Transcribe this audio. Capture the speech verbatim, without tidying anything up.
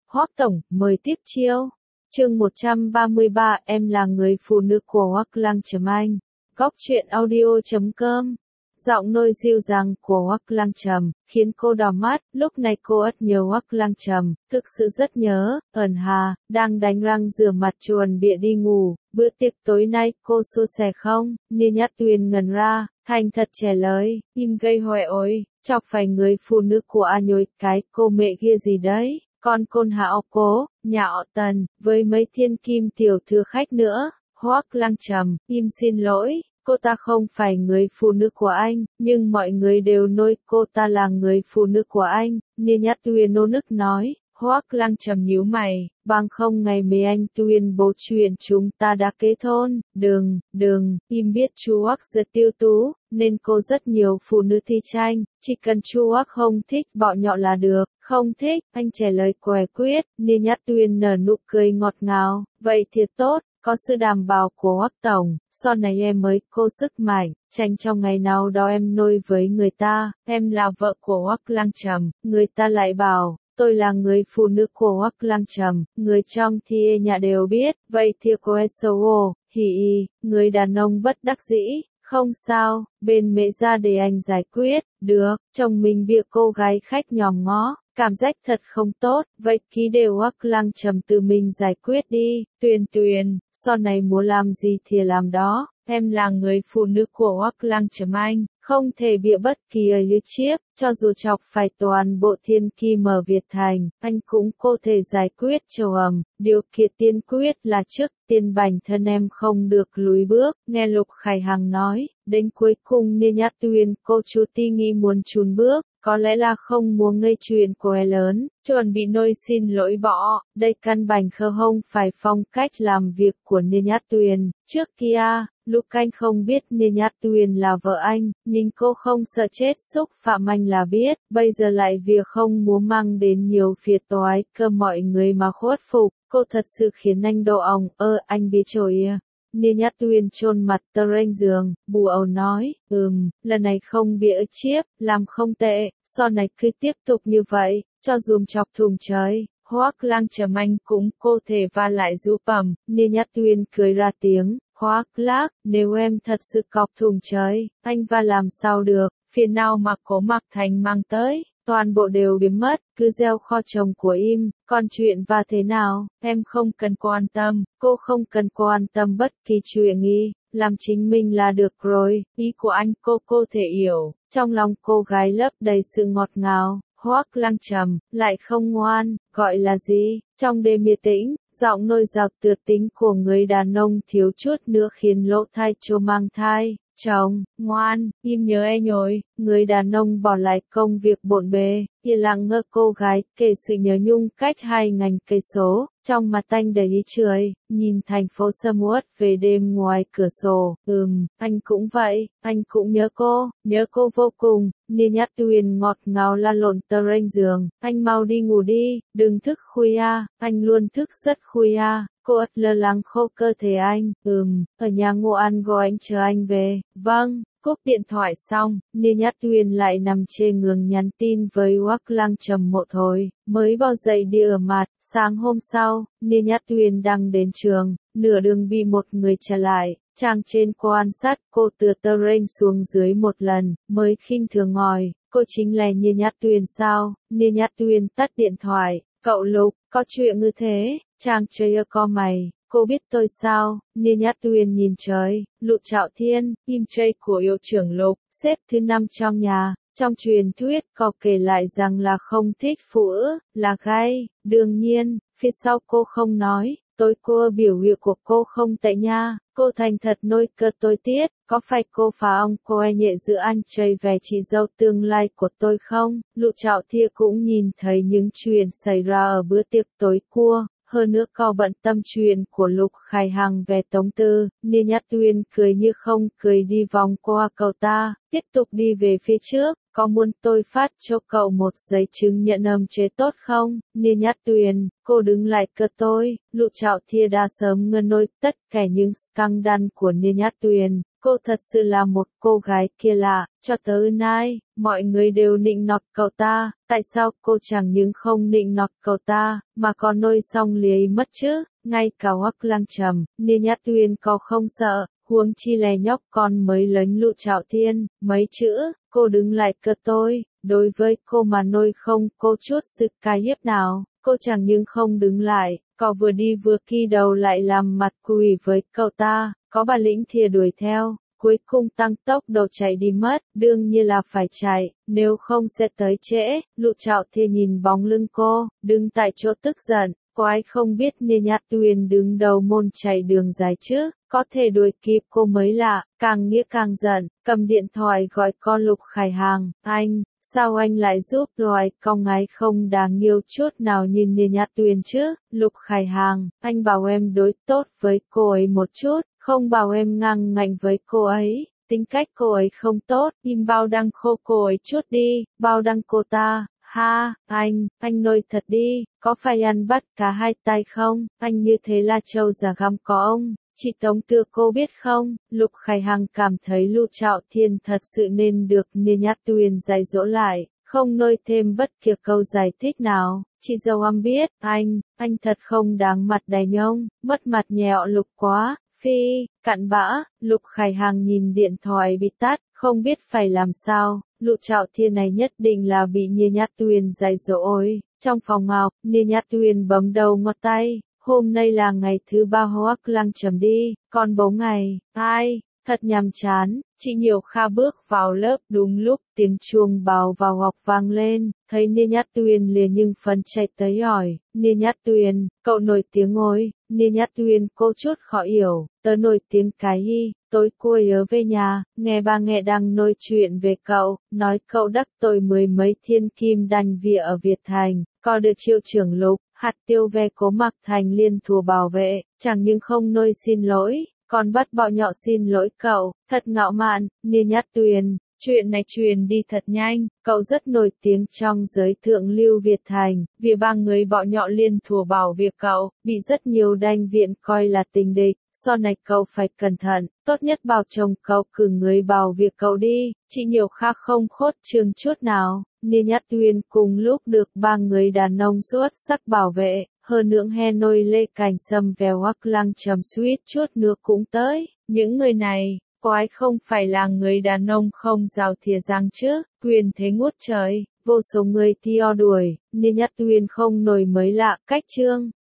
Hoắc Tổng, mời tiếp chiêu. Chương một trăm ba mươi ba, em là người phụ nữ của Hoắc Lăng Trầm Anh. Góc truyện audio chấm com. Giọng nôi dịu dàng của Hoắc Lăng Trầm khiến cô đỏ mắt, lúc này cô ất nhớ Hoắc Lăng Trầm, thực sự rất nhớ. Ẩn Hà đang đánh răng rửa mặt chuẩn bị đi ngủ, bữa tiệc tối nay cô xua xẻ không? Nia Nhát Tuyền ngẩn ra, thành thật trả lời, im gây hoài ôi, chọc phải người phụ nữ của A Nhồi cái cô mẹ kia gì đấy? Con côn hạ ọc cố, nhà họ Tần, với mấy thiên kim tiểu thư khách nữa. Hoắc Lăng Trầm, im xin lỗi, cô ta không phải người phụ nữ của anh, nhưng mọi người đều nói cô ta là người phụ nữ của anh. Nia Nhát Tuyền nô nức nói. Hoắc Lăng Trầm nhíu mày, bằng không ngày mấy anh tuyên bố chuyện chúng ta đã kết hôn. Đừng, đừng, im biết chú Hoắc rất tiêu tú, nên cô rất nhiều phụ nữ thi tranh, chỉ cần chú Hoắc không thích bọn nhỏ là được. Không thích, anh trả lời quẻ quyết. Nia Nhát Tuyền nở nụ cười ngọt ngào, vậy thì tốt, có sự đảm bảo của Hoắc Tổng, sau này em mới có sức mạnh, tránh trong ngày nào đó em nôi với người ta, em là vợ của Hoắc Lăng Trầm, người ta lại bảo tôi là người phụ nữ của Hoắc Lăng Trầm, người trong thì nhà đều biết, vậy thì cô ấy xấu hổ, hỉ y, người đàn ông bất đắc dĩ, không sao, bên mẹ ra để anh giải quyết, được, chồng mình bị cô gái khách nhòm ngó, cảm giác thật không tốt, vậy ký đều Hoắc Lăng Trầm tự mình giải quyết đi. Tuyền Tuyền, sau này muốn làm gì thì làm đó, em là người phụ nữ của Hoắc Lăng Trầm Anh, không thể bịa bất kỳ ấy lưu chiếp, cho dù chọc phải toàn bộ thiên kim ở Việt Thành, anh cũng có thể giải quyết châu ẩm, điều kiện tiên quyết là trước tiên bản thân em không được lùi bước. Nghe Lục Khải Hằng nói, đến cuối cùng Nia Nhát Tuyền cô chú ti nghĩ muốn chùn bước, có lẽ là không muốn gây chuyện của em lớn, chuẩn bị nôi xin lỗi bỏ, đây căn bản không phải phong cách làm việc của Nia Nhát Tuyền. Trước kia, lúc anh không biết Nia Nhát Tuyền là vợ anh, nhưng cô không sợ chết xúc phạm anh là biết, bây giờ lại việc không muốn mang đến nhiều phiền toái cơ mọi người mà khuất phục, cô thật sự khiến anh độ ỏng, ơ anh biết rồi à. Nia Nhát Tuyền chôn mặt tờ ranh giường, bù ầu nói, ừm, lần này không bịa chiếp, làm không tệ, sau này cứ tiếp tục như vậy, cho dùm chọc thùng trời. Hoắc Lăng Trầm Anh cũng cô thể va lại rũ bẩm. Nia Nhát Tuyền cười ra tiếng, khoác lác, nếu em thật sự cọc thùng trời, anh va làm sao được, phiền nào mà Cố Mặc Thành mang tới, toàn bộ đều biến mất, cứ gieo kho chồng của im, còn chuyện và thế nào, em không cần quan tâm, cô không cần quan tâm bất kỳ chuyện nghi, làm chính mình là được rồi, ý của anh cô cô thể hiểu, trong lòng cô gái lấp đầy sự ngọt ngào. Hoắc Lăng Trầm, lại không ngoan, gọi là gì? Trong đêm yên tĩnh, giọng nôi dọc tuyệt tính của người đàn ông thiếu chút nữa khiến lỗ tai chô mang thai. Chồng, ngoan, im nhớ e nhồi, người đàn ông bỏ lại công việc bộn bề, yên lặng ngơ cô gái kể sự nhớ nhung cách hai ngàn cây số, trong mặt anh đầy ý cười, nhìn thành phố sầm uất về đêm ngoài cửa sổ, ừm, anh cũng vậy, anh cũng nhớ cô, nhớ cô vô cùng. Nia Nhát Tuyền ngọt ngào la lộn tờ ranh giường, anh mau đi ngủ đi, đừng thức khuya, anh luôn thức rất khuya. Cô ất lo lắng khô cơ thể anh, ừm, ở nhà ngủ ăn gọi anh chờ anh về, vâng. Cúp điện thoại xong, Nia Nhát Tuyền lại nằm trên giường nhắn tin với Hoắc Lăng Trầm một hồi, mới bao dậy đi ở mặt. Sáng hôm sau, Nia Nhát Tuyền đang đến trường, nửa đường bị một người trả lại, chàng trên quan sát cô từ tờ ranh xuống dưới một lần, mới khinh thường ngòi, cô chính là Nia Nhát Tuyền sao? Nia Nhát Tuyền tắt điện thoại, cậu Lục, có chuyện như thế, chàng chơi ơ co mày. Cô biết tôi sao? Nia Nhát Tuyền nhìn trời, Lục Trạo Thiên, im chơi của hiệu trưởng Lục, xếp thứ năm trong nhà. Trong truyền thuyết có kể lại rằng là không thích phụ nữ, là gay. Đương nhiên, phía sau cô không nói, tôi cô biểu hiện của cô không tệ nha. Cô thành thật nôi cơ tôi tiết, có phải cô phá ông cô ai nhẹ giữa anh chơi về chị dâu tương lai của tôi không? Lục Trạo Thiên cũng nhìn thấy những chuyện xảy ra ở bữa tiệc tối cua. Hơn nữa có bận tâm chuyện của Lục Khải Hằng về Tống Tư, Nia Nhát Tuyền cười như không cười đi vòng qua cậu ta, tiếp tục đi về phía trước, có muốn tôi phát cho cậu một giấy chứng nhận âm chế tốt không? Nia Nhát Tuyền, cô đứng lại cơ tôi. Lục Trạo Thiên đã sớm ngơ nôi tất cả những scandal của Nia Nhát Tuyền, Cô thật sự là một cô gái kia lạ, cho tới nay, mọi người đều nịnh nọt cậu ta, tại sao cô chẳng những không nịnh nọt cậu ta, mà còn nôi xong lý mất chứ, ngay cả Hoắc Lang Trầm, Nia Nhã Tuyên có không sợ, huống chi lè nhóc con mới lếnh Lục Trạo Thiên, mấy chữ, cô đứng lại cơ tôi, đối với cô mà nôi không cô chút sự ca hiếp nào, cô chẳng những không đứng lại, có vừa đi vừa kỳ đầu lại làm mặt quỷ với cậu ta, có bản lĩnh thìa đuổi theo, cuối cùng tăng tốc độ chạy đi mất, đương nhiên là phải chạy, nếu không sẽ tới trễ, Lục Trạo Thiên nhìn bóng lưng cô, đứng tại chỗ tức giận, có ai không biết Nia Nhã Tuyên đứng đầu môn chạy đường dài chứ, có thể đuổi kịp cô mới lạ, càng nghĩa càng giận, cầm điện thoại gọi con Lục Khải Hàng, anh, sao anh lại giúp loài con gái không đáng yêu chút nào như Nia Nhã Tuyên chứ, Lục Khải Hàng, anh bảo em đối tốt với cô ấy một chút, không bảo em ngang ngạnh với cô ấy, tính cách cô ấy không tốt, im bao đăng khô cô ấy chút đi, bao đăng cô ta. Ha, anh, anh nôi thật đi, có phải ăn bắt cả hai tay không, anh như thế là trâu già găm có ông, chị Tống Tưa cô biết không, Lục Khải Hằng cảm thấy Lục Trạo Thiên thật sự nên được Nia Nhã Tuyên dạy dỗ lại, không nôi thêm bất kỳ câu giải thích nào, chị dâu âm biết, anh, anh thật không đáng mặt đài nhông, mất mặt nhẹo Lục quá. Phi, cặn bã, Lục Khải Hằng nhìn điện thoại bị tắt, không biết phải làm sao, Lục Trạo Thiên này nhất định là bị Nia Nhã Tuyên dạy dỗ ôi. Trong phòng học, Nia Nhã Tuyên bấm đầu ngón tay, hôm nay là ngày thứ ba Hoắc Lang Trầm đi, còn bốn ngày, ai, thật nhàm chán, chị Nhiều Kha bước vào lớp đúng lúc tiếng chuông báo vào học vang lên, thấy Nia Nhã Tuyên liền nhưng phấn chạy tới hỏi, Nia Nhã Tuyên, cậu nổi tiếng ôi, Nia Nhã Tuyên cô chút khó hiểu, tớ nổi tiếng cái gì, tối cô nhớ về nhà, nghe ba nghe đang nói chuyện về cậu, nói cậu đắc tội mười mấy thiên kim đành vía ở Việt Thành, có được triệu trưởng Lục, hạt tiêu ve cố mặc thành liên thủ bảo vệ, chẳng những không nói xin lỗi, còn bắt bọ nhọ xin lỗi cậu, thật ngạo mạn, Nia Nhã Tuyên. Chuyện này truyền đi thật nhanh, cậu rất nổi tiếng trong giới thượng lưu Việt Thành, vì ba người bọ nhọ liên thủ bảo việc cậu, bị rất nhiều đanh viện coi là tình địch, sau này cậu phải cẩn thận, tốt nhất bảo chồng cậu cử người bảo việc cậu đi, chị Nhiều Kha không khốt trường chút nào, Nia Nhã Tuyên cùng lúc được ba người đàn ông xuất sắc bảo vệ, hơn nữa he nôi lê cảnh sâm vèo Hoắc Lang Trầm suýt chút nữa cũng tới, những người này. Có ai không phải là người đàn ông không rào thìa răng chứ, quyền thế ngút trời, vô số người theo đuổi, Nia Nhã Tuyên không nổi mới lạ cách chương.